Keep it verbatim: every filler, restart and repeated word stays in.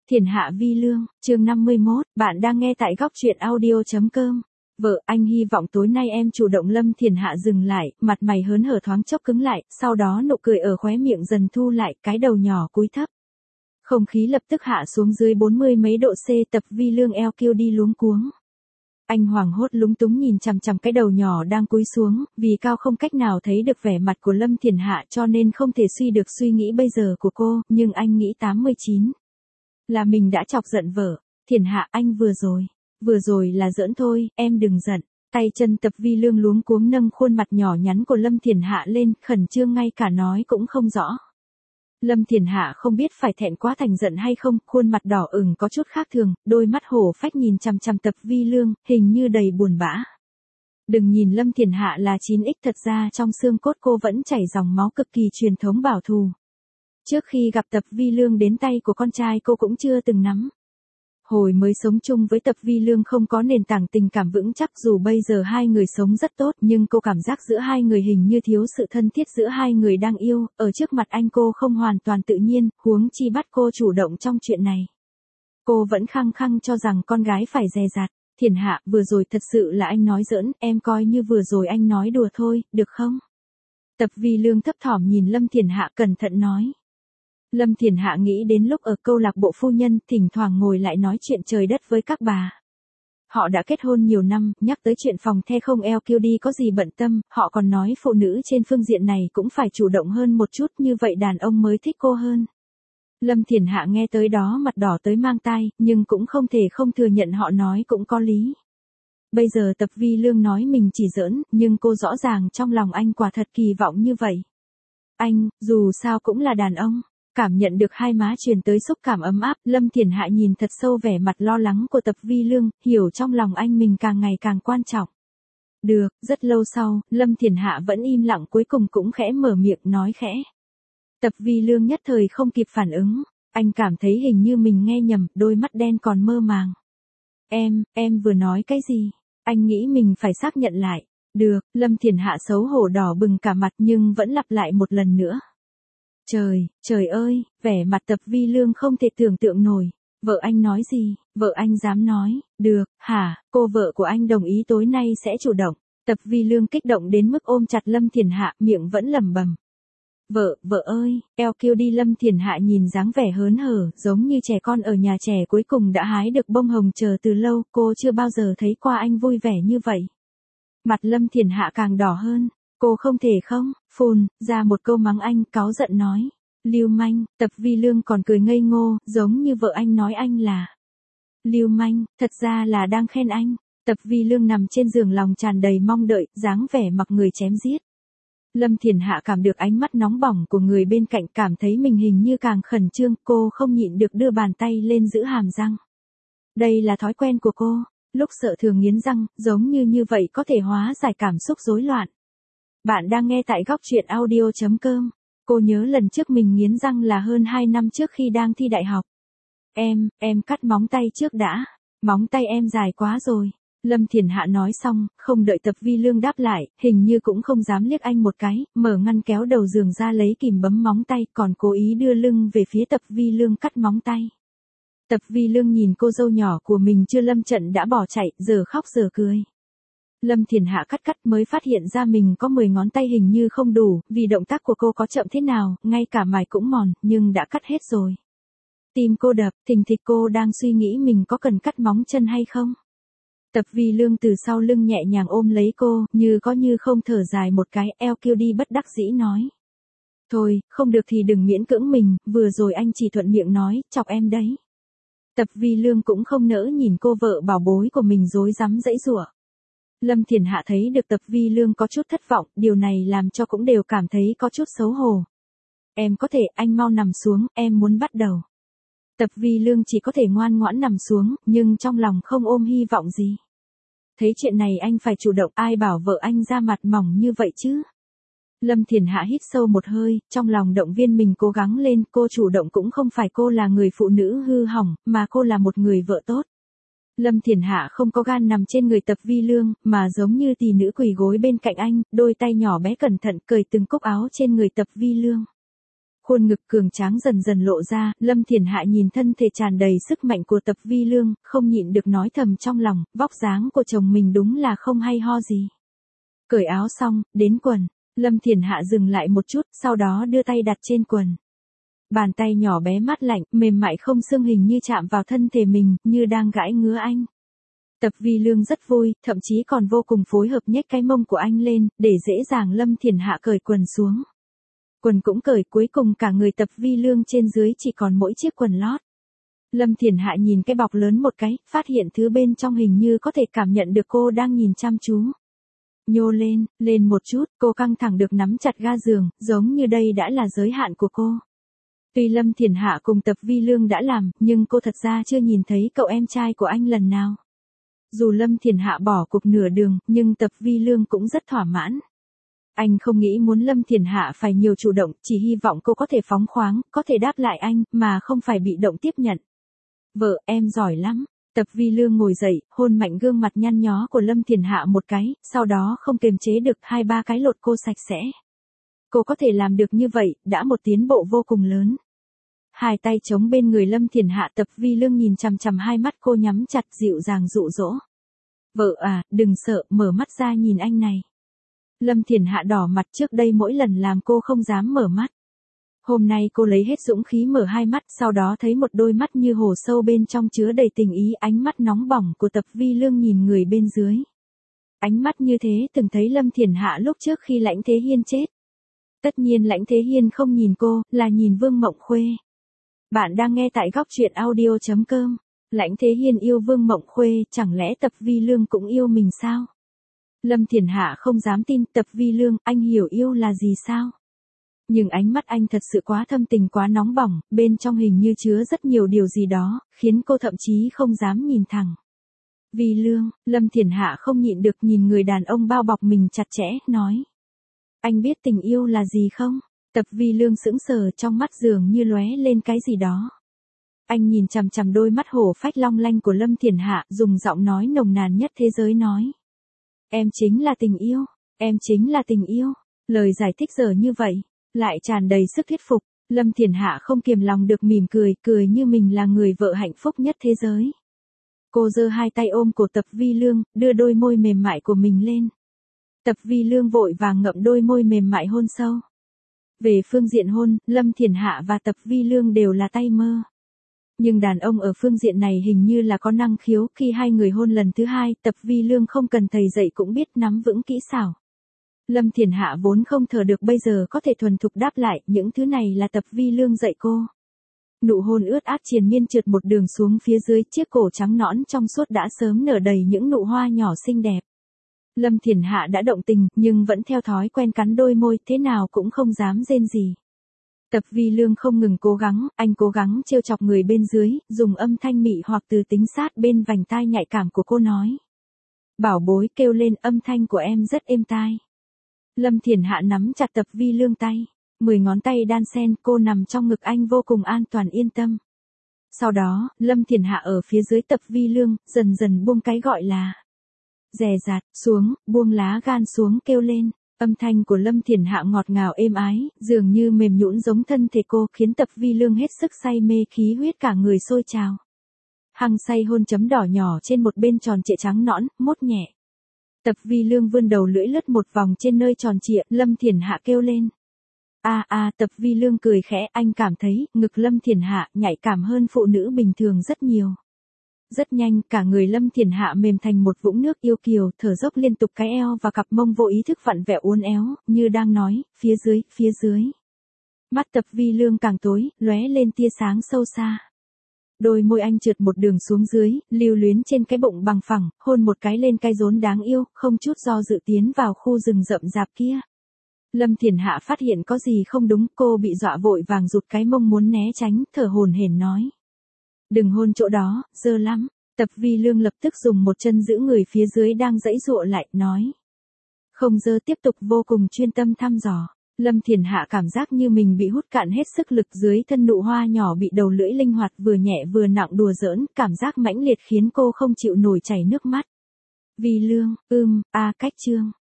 Thiền hạ vi lương, chương năm mươi mốt, bạn đang nghe tại góc truyện audio.com. Vợ, anh hy vọng tối nay em chủ động. Lâm Thiền Hạ dừng lại, mặt mày hớn hở thoáng chốc cứng lại, sau đó nụ cười ở khóe miệng dần thu lại, cái đầu nhỏ cúi thấp. Không khí lập tức hạ xuống dưới bốn mươi mấy độ C, Tập Vi Lương eo kêu đi luống cuống. Anh hoảng hốt lúng túng nhìn chằm chằm cái đầu nhỏ đang cúi xuống, vì cao không cách nào thấy được vẻ mặt của Lâm Thiền Hạ cho nên không thể suy được suy nghĩ bây giờ của cô, nhưng anh nghĩ tám mươi chín. Là mình đã chọc giận vợ. Thiền Hạ, anh vừa rồi, vừa rồi là giỡn thôi, em đừng giận. Tay chân Tập Vi Lương luống cuống nâng khuôn mặt nhỏ nhắn của Lâm Thiền Hạ lên, khẩn trương ngay cả nói cũng không rõ. Lâm Thiền Hạ không biết phải thẹn quá thành giận hay không, khuôn mặt đỏ ửng có chút khác thường, đôi mắt hổ phách nhìn chằm chằm Tập Vi Lương, hình như đầy buồn bã. Đừng nhìn Lâm Thiền Hạ là chín x, thật ra trong xương cốt cô vẫn chảy dòng máu cực kỳ truyền thống bảo thù. Trước khi gặp Tập Vi Lương đến tay của con trai cô cũng chưa từng nắm. Hồi mới sống chung với Tập Vi Lương không có nền tảng tình cảm vững chắc, dù bây giờ hai người sống rất tốt nhưng cô cảm giác giữa hai người hình như thiếu sự thân thiết giữa hai người đang yêu, ở trước mặt anh cô không hoàn toàn tự nhiên, huống chi bắt cô chủ động trong chuyện này. Cô vẫn khăng khăng cho rằng con gái phải dè dặt. Thiền Hạ, vừa rồi thật sự là anh nói giỡn, em coi như vừa rồi anh nói đùa thôi, được không? Tập Vi Lương thấp thỏm nhìn Lâm Thiền Hạ cẩn thận nói. Lâm Thiền Hạ nghĩ đến lúc ở câu lạc bộ phu nhân, thỉnh thoảng ngồi lại nói chuyện trời đất với các bà. Họ đã kết hôn nhiều năm, nhắc tới chuyện phòng the không eo kêu đi có gì bận tâm, họ còn nói phụ nữ trên phương diện này cũng phải chủ động hơn một chút, như vậy đàn ông mới thích cô hơn. Lâm Thiền Hạ nghe tới đó mặt đỏ tới mang tai, nhưng cũng không thể không thừa nhận họ nói cũng có lý. Bây giờ Tập Vi Lương nói mình chỉ giỡn, nhưng cô rõ ràng trong lòng anh quả thật kỳ vọng như vậy. Anh, dù sao cũng là đàn ông. Cảm nhận được hai má truyền tới xúc cảm ấm áp, Lâm Thiền Hạ nhìn thật sâu vẻ mặt lo lắng của Tập Vi Lương, hiểu trong lòng anh mình càng ngày càng quan trọng. Được, rất lâu sau, Lâm Thiền Hạ vẫn im lặng, cuối cùng cũng khẽ mở miệng nói khẽ. Tập Vi Lương nhất thời không kịp phản ứng, anh cảm thấy hình như mình nghe nhầm, đôi mắt đen còn mơ màng. Em, em vừa nói cái gì? Anh nghĩ mình phải xác nhận lại. Được, Lâm Thiền Hạ xấu hổ đỏ bừng cả mặt nhưng vẫn lặp lại một lần nữa. Trời, trời ơi, vẻ mặt Tập Vi Lương không thể tưởng tượng nổi. Vợ anh nói gì? Vợ anh dám nói? Được, hả? Cô vợ của anh đồng ý tối nay sẽ chủ động. Tập Vi Lương kích động đến mức ôm chặt Lâm Thiền Hạ, miệng vẫn lẩm bẩm. Vợ, vợ ơi, eo kêu đi. Lâm Thiền Hạ nhìn dáng vẻ hớn hở, giống như trẻ con ở nhà trẻ cuối cùng đã hái được bông hồng chờ từ lâu, cô chưa bao giờ thấy qua anh vui vẻ như vậy. Mặt Lâm Thiền Hạ càng đỏ hơn. Cô không thể không, phun, ra một câu mắng anh, cáu giận nói. Lưu manh. Tập Vi Lương còn cười ngây ngô, giống như vợ anh nói anh là lưu manh, thật ra là đang khen anh. Tập Vi Lương nằm trên giường lòng tràn đầy mong đợi, dáng vẻ mặc người chém giết. Lâm Thiền Hạ cảm được ánh mắt nóng bỏng của người bên cạnh, cảm thấy mình hình như càng khẩn trương, cô không nhịn được đưa bàn tay lên giữ hàm răng. Đây là thói quen của cô, lúc sợ thường nghiến răng, giống như như vậy có thể hóa giải cảm xúc rối loạn. Bạn đang nghe tại góc truyện audio.com. Cô nhớ lần trước mình nghiến răng là hơn hai năm trước khi đang thi đại học. Em, em cắt móng tay trước đã. Móng tay em dài quá rồi. Lâm Thiền Hạ nói xong, không đợi Tập Vi Lương đáp lại, hình như cũng không dám liếc anh một cái, mở ngăn kéo đầu giường ra lấy kìm bấm móng tay, còn cố ý đưa lưng về phía Tập Vi Lương cắt móng tay. Tập Vi Lương nhìn cô dâu nhỏ của mình chưa lâm trận đã bỏ chạy, giờ khóc giờ cười. Lâm Thiền Hạ cắt cắt mới phát hiện ra mình có mười ngón tay hình như không đủ, vì động tác của cô có chậm thế nào, ngay cả mài cũng mòn, nhưng đã cắt hết rồi. Tim cô đập, thình thịch, cô đang suy nghĩ mình có cần cắt móng chân hay không. Tập Vi Lương từ sau lưng nhẹ nhàng ôm lấy cô, như có như không thở dài một cái, eo kêu đi bất đắc dĩ nói. Thôi, không được thì đừng miễn cưỡng mình, vừa rồi anh chỉ thuận miệng nói, chọc em đấy. Tập Vi Lương cũng không nỡ nhìn cô vợ bảo bối của mình rối rắm giãy giụa. Lâm Thiền Hạ thấy được Tập Vi Lương có chút thất vọng, điều này làm cho cũng đều cảm thấy có chút xấu hổ. Em có thể, anh mau nằm xuống, em muốn bắt đầu. Tập Vi Lương chỉ có thể ngoan ngoãn nằm xuống, nhưng trong lòng không ôm hy vọng gì. Thấy chuyện này anh phải chủ động, ai bảo vợ anh ra mặt mỏng như vậy chứ. Lâm Thiền Hạ hít sâu một hơi, trong lòng động viên mình cố gắng lên, cô chủ động cũng không phải cô là người phụ nữ hư hỏng, mà cô là một người vợ tốt. Lâm Thiền Hạ không có gan nằm trên người Tập Vi Lương, mà giống như tỷ nữ quỳ gối bên cạnh anh, đôi tay nhỏ bé cẩn thận cởi từng cúc áo trên người Tập Vi Lương. Khuôn ngực cường tráng dần dần lộ ra, Lâm Thiển Hạ nhìn thân thể tràn đầy sức mạnh của Tập Vi Lương, không nhịn được nói thầm trong lòng, vóc dáng của chồng mình đúng là không hay ho gì. Cởi áo xong, đến quần, Lâm Thiển Hạ dừng lại một chút, sau đó đưa tay đặt trên quần. Bàn tay nhỏ bé mát lạnh, mềm mại không xương hình như chạm vào thân thể mình, như đang gãi ngứa anh. Tập Vi Lương rất vui, thậm chí còn vô cùng phối hợp nhếch cái mông của anh lên, để dễ dàng Lâm Thiển Hạ cởi quần xuống. Quần cũng cởi, cuối cùng cả người Tập Vi Lương trên dưới chỉ còn mỗi chiếc quần lót. Lâm Thiển Hạ nhìn cái bọc lớn một cái, phát hiện thứ bên trong hình như có thể cảm nhận được cô đang nhìn chăm chú. Nhô lên, lên một chút, cô căng thẳng được nắm chặt ga giường, giống như đây đã là giới hạn của cô. Tuy Lâm Thiển Hạ cùng Tập Vi Lương đã làm, nhưng cô thật ra chưa nhìn thấy cậu em trai của anh lần nào. Dù Lâm Thiển Hạ bỏ cuộc nửa đường, nhưng Tập Vi Lương cũng rất thỏa mãn. Anh không nghĩ muốn Lâm Thiển Hạ phải nhiều chủ động, chỉ hy vọng cô có thể phóng khoáng, có thể đáp lại anh, mà không phải bị động tiếp nhận. Vợ, em giỏi lắm. Tập Vi Lương ngồi dậy, hôn mạnh gương mặt nhăn nhó của Lâm Thiển Hạ một cái, sau đó không kiềm chế được hai ba cái lột cô sạch sẽ. Cô có thể làm được như vậy, đã một tiến bộ vô cùng lớn. Hai tay chống bên người Lâm Thiển Hạ, Tập Vi Lương nhìn chằm chằm hai mắt cô nhắm chặt, dịu dàng dụ dỗ. Vợ à, đừng sợ, mở mắt ra nhìn anh này. Lâm Thiển Hạ đỏ mặt, trước đây mỗi lần làm cô không dám mở mắt. Hôm nay cô lấy hết dũng khí mở hai mắt, sau đó thấy một đôi mắt như hồ sâu bên trong chứa đầy tình ý, ánh mắt nóng bỏng của Tập Vi Lương nhìn người bên dưới. Ánh mắt như thế từng thấy Lâm Thiển Hạ lúc trước khi Lãnh Thế Hiên chết. Tất nhiên Lãnh Thế Hiên không nhìn cô, là nhìn Vương Mộng Khuê. Bạn đang nghe tại góc truyện audio chấm com. Lãnh Thế Hiên yêu Vương Mộng Khuê, chẳng lẽ Tập Vi Lương cũng yêu mình sao? Lâm Thiển Hạ không dám tin, Tập Vi Lương, anh hiểu yêu là gì sao? Nhưng ánh mắt anh thật sự quá thâm tình, quá nóng bỏng, bên trong hình như chứa rất nhiều điều gì đó, khiến cô thậm chí không dám nhìn thẳng. Vi Lương, Lâm Thiển Hạ không nhịn được nhìn người đàn ông bao bọc mình chặt chẽ, nói. Anh biết tình yêu là gì không? Tập Vi Lương sững sờ, trong mắt dường như lóe lên cái gì đó. Anh nhìn chằm chằm đôi mắt hổ phách long lanh của Lâm Thiển Hạ, dùng giọng nói nồng nàn nhất thế giới nói. Em chính là tình yêu, em chính là tình yêu. Lời giải thích giờ như vậy, lại tràn đầy sức thuyết phục. Lâm Thiển Hạ không kiềm lòng được mỉm cười, cười như mình là người vợ hạnh phúc nhất thế giới. Cô giơ hai tay ôm cổ Tập Vi Lương, đưa đôi môi mềm mại của mình lên. Tập Vi Lương vội vàng ngậm đôi môi mềm mại hôn sâu. Về phương diện hôn, Lâm Thiển Hạ và Tập Vi Lương đều là tay mơ. Nhưng đàn ông ở phương diện này hình như là có năng khiếu, khi hai người hôn lần thứ hai, Tập Vi Lương không cần thầy dạy cũng biết nắm vững kỹ xảo. Lâm Thiển Hạ vốn không thở được, bây giờ có thể thuần thục đáp lại, những thứ này là Tập Vi Lương dạy cô. Nụ hôn ướt át triền miên trượt một đường xuống phía dưới, chiếc cổ trắng nõn trong suốt đã sớm nở đầy những nụ hoa nhỏ xinh đẹp. Lâm Thiển Hạ đã động tình, nhưng vẫn theo thói quen cắn đôi môi, thế nào cũng không dám rên gì. Tập Vi Lương không ngừng cố gắng, anh cố gắng trêu chọc người bên dưới, dùng âm thanh mị hoặc từ tính sát bên vành tai nhạy cảm của cô nói. Bảo bối, kêu lên, âm thanh của em rất êm tai. Lâm Thiển Hạ nắm chặt Tập Vi Lương tay, mười ngón tay đan xen, cô nằm trong ngực anh vô cùng an toàn yên tâm. Sau đó, Lâm Thiển Hạ ở phía dưới Tập Vi Lương, dần dần buông cái gọi là dè dặt xuống, buông lá gan xuống, kêu lên. Âm thanh của Lâm Thiển Hạ ngọt ngào êm ái, dường như mềm nhũn giống thân thể cô, khiến Tập Vi Lương hết sức say mê, khí huyết cả người sôi trào. Hăng say hôn chấm đỏ nhỏ trên một bên tròn trịa trắng nõn, mốt nhẹ. Tập Vi Lương vươn đầu lưỡi lướt một vòng trên nơi tròn trịa, Lâm Thiển Hạ kêu lên. A a, Tập Vi Lương cười khẽ, anh cảm thấy ngực Lâm Thiển Hạ nhạy cảm hơn phụ nữ bình thường rất nhiều. Rất nhanh, cả người Lâm Thiển Hạ mềm thành một vũng nước yêu kiều, thở dốc liên tục, cái eo và cặp mông vô ý thức vặn vẹo uốn éo, như đang nói, phía dưới, phía dưới. Mắt Tập Vi Lương càng tối, lóe lên tia sáng sâu xa. Đôi môi anh trượt một đường xuống dưới, lưu luyến trên cái bụng bằng phẳng, hôn một cái lên cái rốn đáng yêu, không chút do dự tiến vào khu rừng rậm rạp kia. Lâm Thiển Hạ phát hiện có gì không đúng, cô bị dọa vội vàng rụt cái mông muốn né tránh, thở hổn hển nói. Đừng hôn chỗ đó, dơ lắm. Tập Vi Lương lập tức dùng một chân giữ người phía dưới đang giãy giụa lại, nói. Không dơ, tiếp tục vô cùng chuyên tâm thăm dò. Lâm Thiển Hạ cảm giác như mình bị hút cạn hết sức lực, dưới thân nụ hoa nhỏ bị đầu lưỡi linh hoạt vừa nhẹ vừa nặng đùa giỡn, cảm giác mãnh liệt khiến cô không chịu nổi chảy nước mắt. Vi Lương, ưm, a cách chương.